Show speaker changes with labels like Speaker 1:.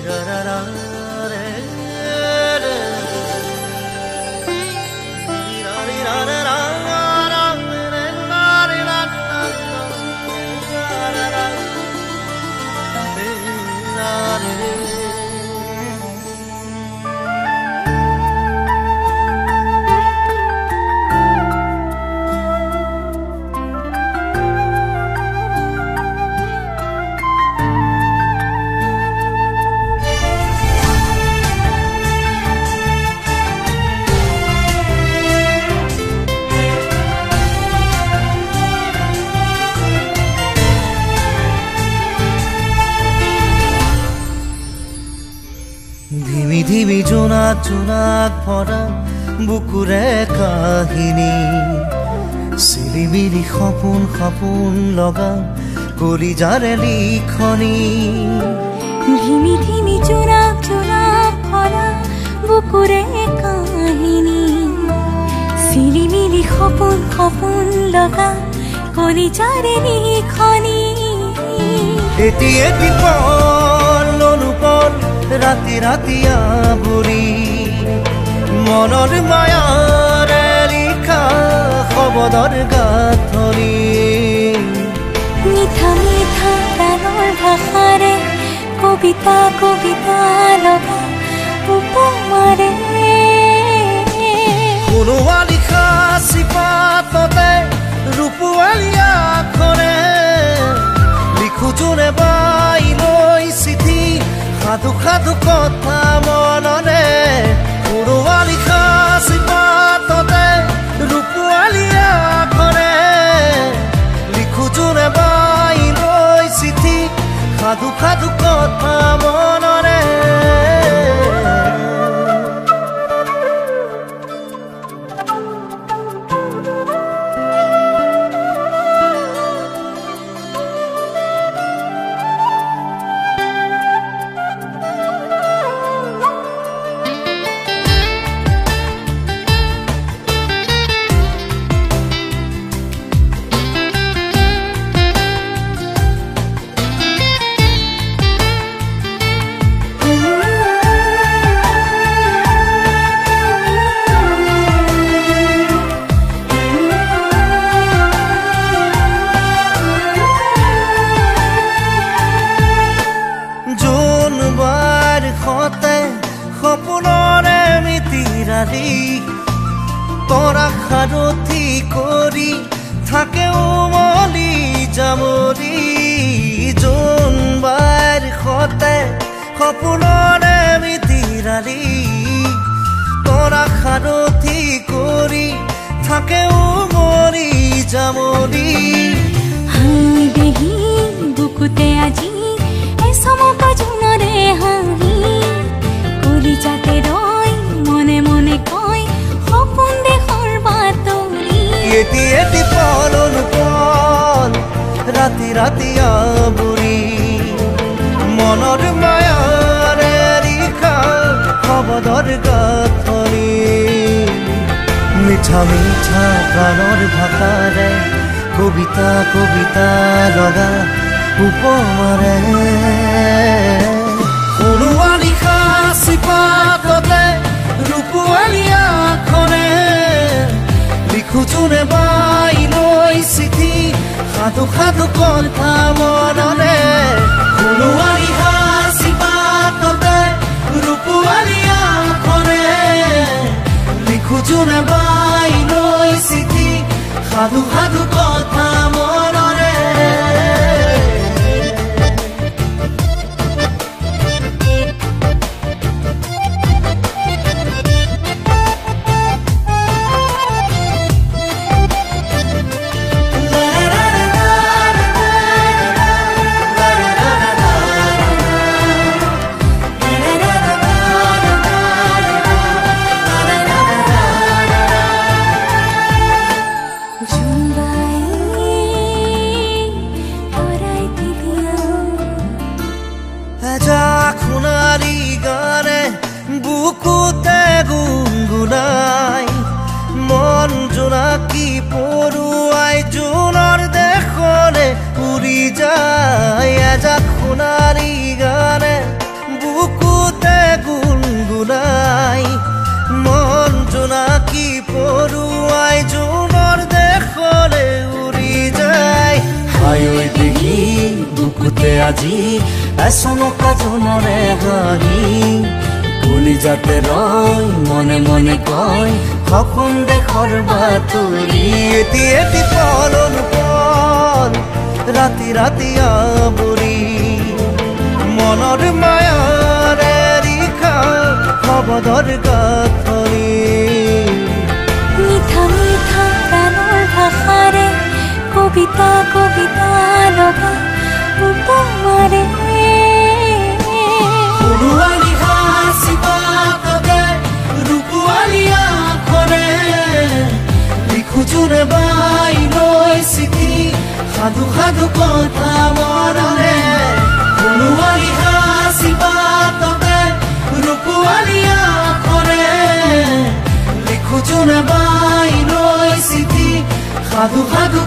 Speaker 1: ধিমি ধিমি জোনাক জোনাক ভরা বুকুৰে কাহিনী চিলিমিলি সপোন সপোন লগা কলিজাৰে লিখনি
Speaker 2: ধিমি ধিমি জোনাক জোনাক ভৰা বুকুৰে কাহিনী চিলিমিলি সপোন সপোন লগা কলিজাৰে লিখনি
Speaker 1: এটি এটি পল অনুপল ৰাতি ৰাতি আবৰি মনৰ মায়াৰে লিখা শব্দৰ গাঁথনি
Speaker 2: মিঠা মিঠা গানৰ ভাষাৰে কবিতা কবিতা লগা উপমাৰে
Speaker 1: কোনোবা লিখা চিপাততে ৰূপোৱালী আখৰে লিখো যোনে বাই লৈ চিঠি সাধু সাধু কথা মনৰে কোনোবা লিখা চিপাততে ৰূপোৱালী আখৰে লিখো যোনে বাই লৈ চিঠি সাধু সাধু কথা মনৰে সপোনৰে মিতিৰালি তৰা সাৰথি কৰি থাকে উমলি জামৰি জোনবাৰ সতে সপোনৰে মিতিৰালি তৰা সাৰথি কৰি থাকে উমলি জামৰি
Speaker 2: হাঁহি দেহি বুকুতে আজি এচমক জোনৰে হাঁহি কলিজাতে ৰৈ মনে মনে কয় সপোন দেশৰ বাতৰি
Speaker 1: এটি এটি পল অনুপল ৰাতি ৰাতি আবৰি মনৰ মায়াৰে লিখা শব্দৰ গাঁথনি মিঠা মিঠা গানৰ ভাষাৰে কবিতা কবিতা লগা উপমাৰে কোনোবা লিখা চিপাততে ৰূপোৱালী আখৰে লিখো যোনে বাই লৈ চিঠি সাধু সাধু কথা মনৰে কোনোবা লিখা চিপাততে ৰূপোৱালী আখৰে লিখো যোনে বাই লৈ চিঠি সাধু সাধু কথা মনৰে
Speaker 2: জোনবাই
Speaker 1: আজি এচমকা জোনৰে হাঁহি কলিজাতে ৰয় মনে মনে কয় সপোন দেশৰ বাতৰি এটি এটি পল অনুপল ৰাতি ৰাতি আৱৰি মনৰ মায়াৰে লিখা শব্দৰ গাঁথনি
Speaker 2: মিঠা মিঠা প্ৰাণৰ ভাষাৰে কবিতা কবিতা লগা উপমাৰে
Speaker 1: ৰুৱালি হাঁচি পাততে ৰূপোৱালী আখৰে লিখো জোৰে বাই লৈ চিঠি সাধু সাধু কথা মনৰে ৰুৱালি হাঁচি পাততে ৰূপোৱালী আখৰে লিখো জোৰে বাই লৈ চিঠি সাধু সাধু